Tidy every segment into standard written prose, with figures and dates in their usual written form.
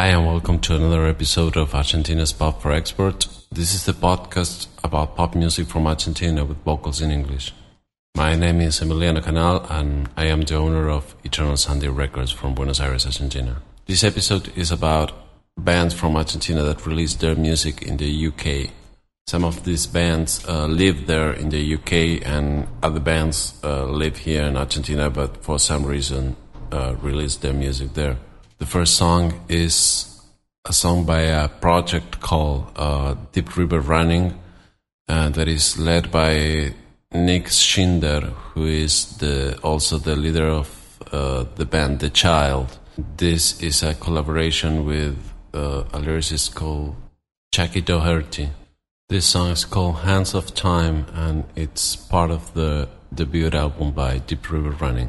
Hi and welcome to another episode of Argentina's Pop for Export. This is the podcast about pop music from Argentina with vocals in English. My name is Emiliano Canal and I am the owner of Eternal Sunday Records from Buenos Aires, Argentina. This episode is about bands from Argentina that released their music in the UK. Some of these bands live there in the UK and other bands live here in Argentina but for some reason released their music there. The first song is a song by a project called Deep River Running that is led by Nick Schindler, who is also the leader of the band The Child. This is a collaboration with a lyricist called Chucky Doherty. This song is called Hands of Time and it's part of the debut album by Deep River Running.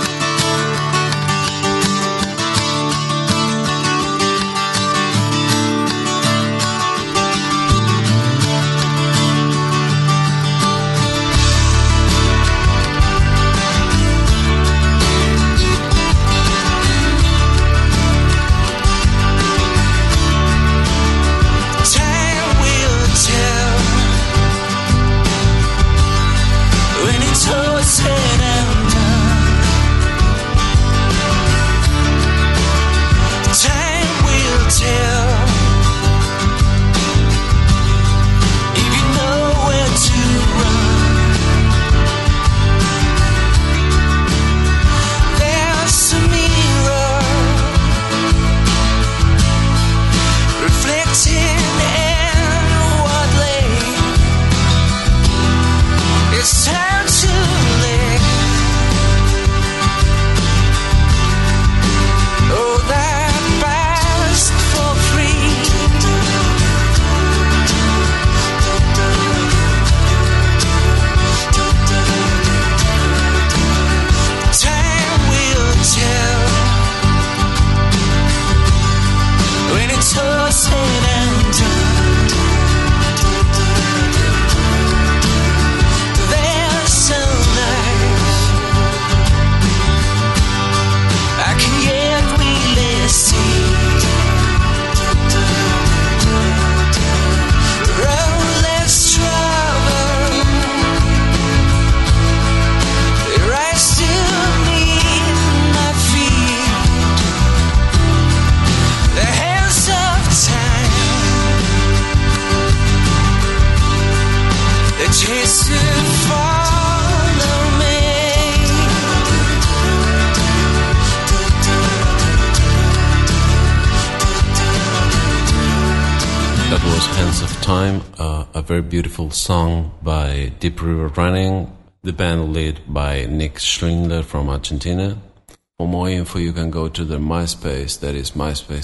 That was Hands of Time, a very beautiful song by Deep River Running, the band led by Nick Schindler from Argentina. For more info you can go to their MySpace, that is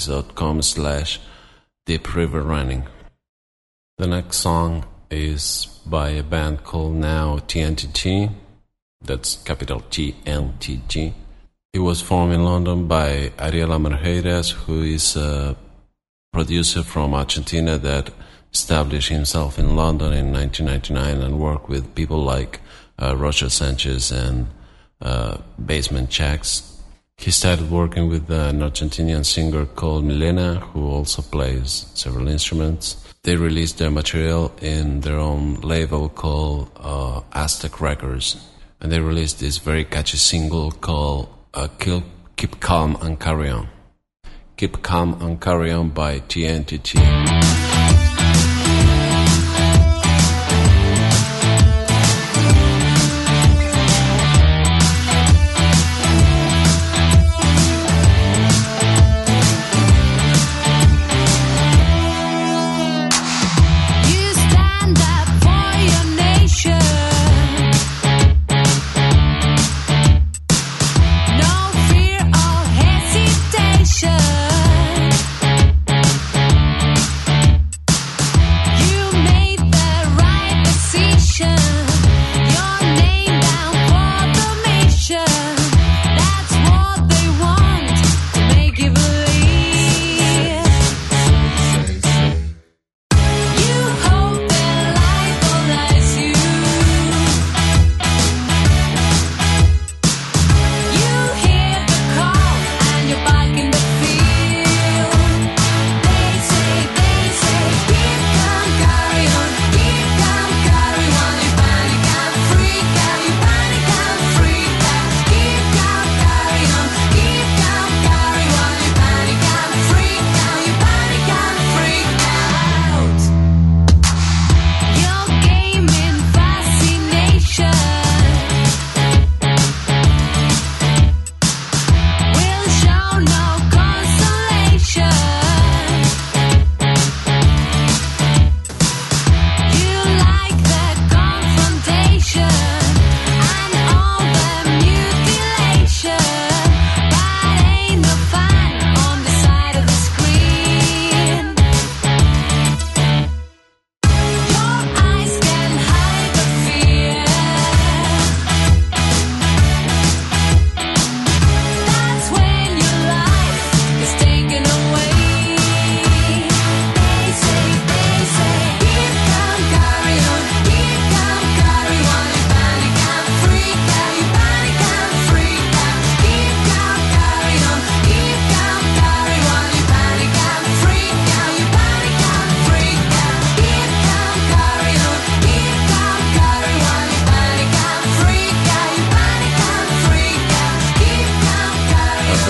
myspace.com/deepriverrunning. The next song is by a band called Now TNTG, that's capital TNTG. It was formed in London by Ariel Amarheiras, who is a producer from Argentina that established himself in London in 1999 and worked with people like Roger Sanchez and Basement Jaxx. He started working with an Argentinian singer called Milena, who also plays several instruments. They released their material in their own label called Aztec Records. And they released this very catchy single called Keep Calm and Carry On. Keep Calm and Carry On by TNTG.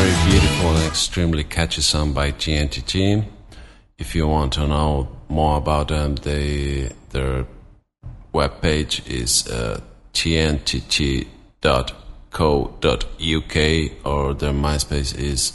very beautiful and extremely catchy song by TNTT. If you want to know more about them, their webpage is tntt.co.uk, or their MySpace is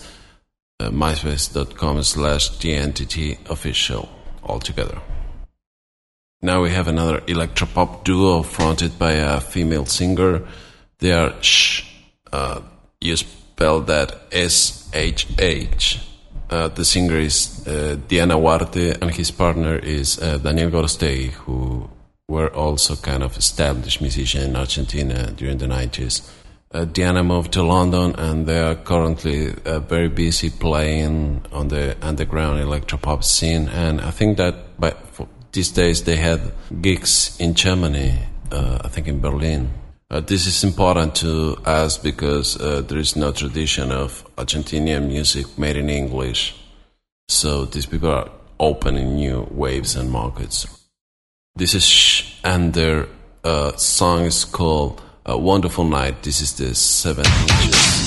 myspace.com/tnttofficial altogether. Now we have another electropop duo fronted by a female singer. They are Shh. You spell that SHH. The singer is Diana Huarte, and his partner is Daniel Gorostei, who were also kind of established musicians in Argentina during the 90s. Diana moved to London, and they are currently very busy playing on the underground electropop scene. And I think that these days they had gigs in Germany, I think in Berlin. This is important to us because there is no tradition of Argentinian music made in English. So these people are opening new waves and markets. This is Shh, and their song is called Wonderful Night. This is the 7 inches.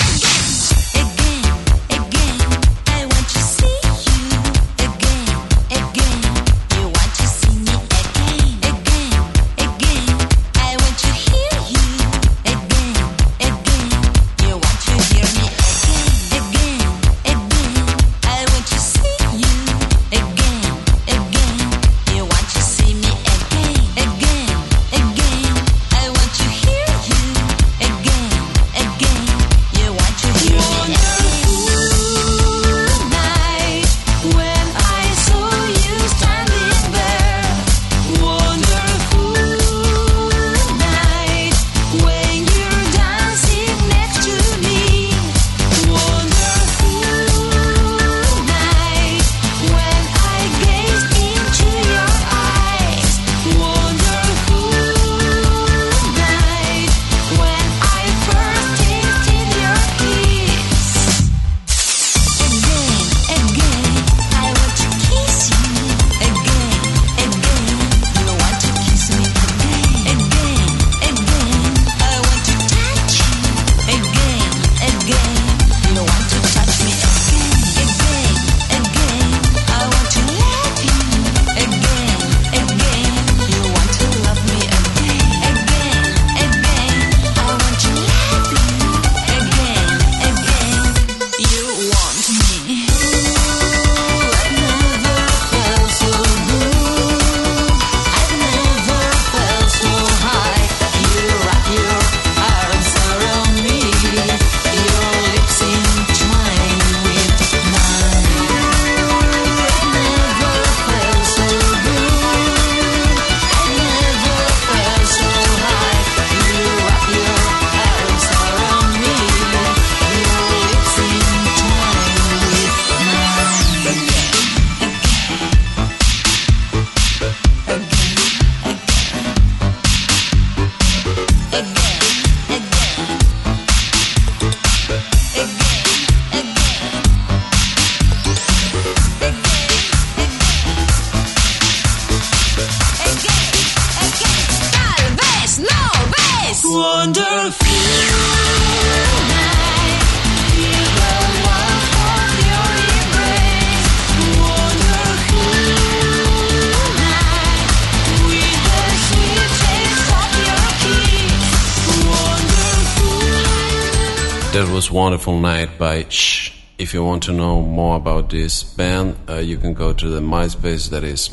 That was Wonderful Night by Shh. If you want to know more about this band, you can go to the MySpace, that is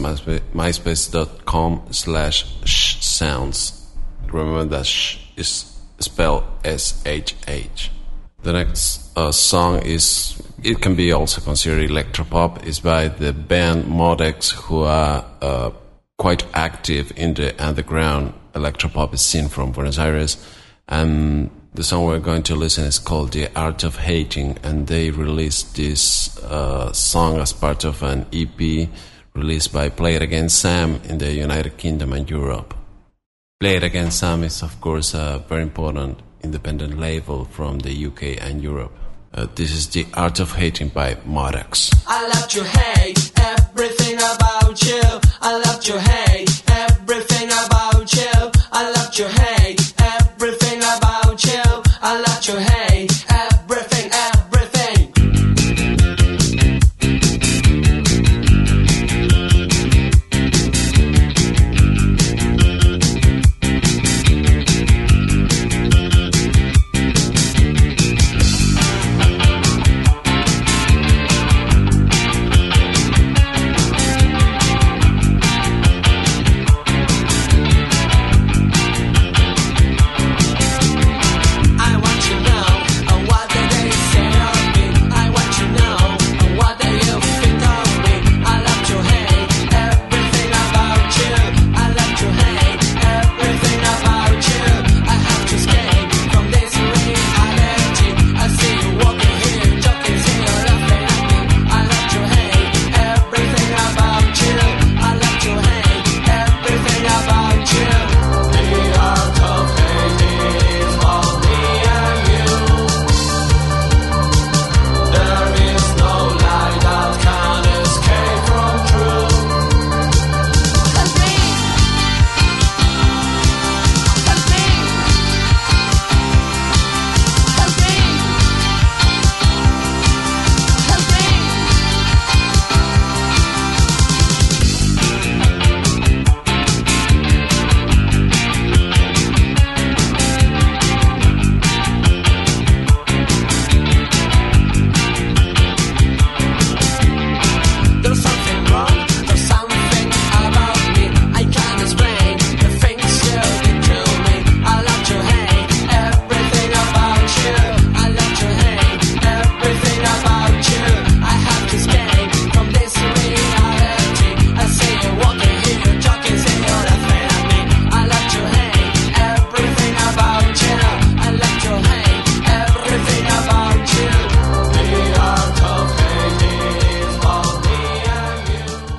myspace.com/shsounds. Remember that Shh is spelled SHH. The next song it can be also considered electropop, is by the band Modex, who are quite active in the underground electropop scene from Buenos Aires. And the song we're going to listen is called The Art of Hating, and they released this song as part of an EP released by Play It Again Sam in the United Kingdom and Europe. Play It Again Sam is, of course, a very important independent label from the UK and Europe. This is The Art of Hating by Modex. I love to hate everything about you. I love to hate everything about you. I love to hate everything about you. I love to hate everything, everything.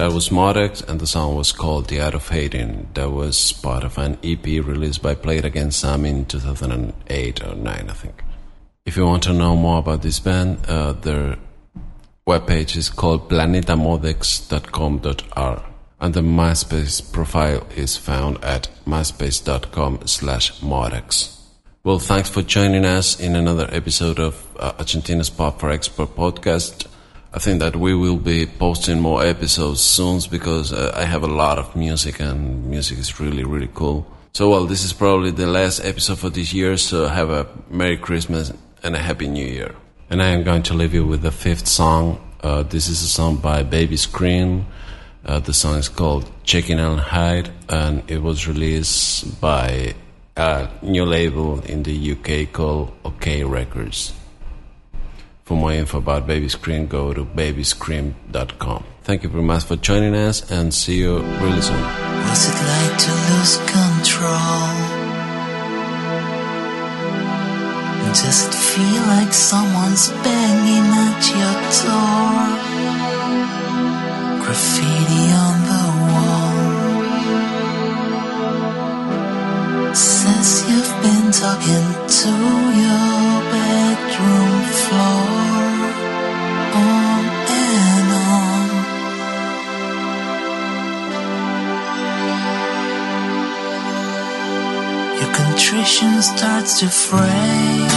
that was Modex, and the song was called The Art of Hating. That was part of an EP released by Play It Again Sam in 2008 or 9, I think. If you want to know more about this band, their webpage is called planetamodex.com.r, and the MySpace profile is found at myspace.com/modex. Well, thanks for joining us in another episode of Argentina's Pop for Export podcast. I think that we will be posting more episodes soon because I have a lot of music, and music is really, really cool. So, well, this is probably the last episode for this year, so have a Merry Christmas and a Happy New Year. And I am going to leave you with the fifth song. This is a song by Baby Scream. The song is called Jekyll and Hyde, and it was released by a new label in the UK called OK Records. For more info about Baby Scream, go to babyscream.com. Thank you very much for joining us, and see you really soon. What's it like to lose control? Does it feel like someone's banging at your door? Graffiti on the wall says you've been talking to your bedroom floor. On and on. Your contrition starts to fray.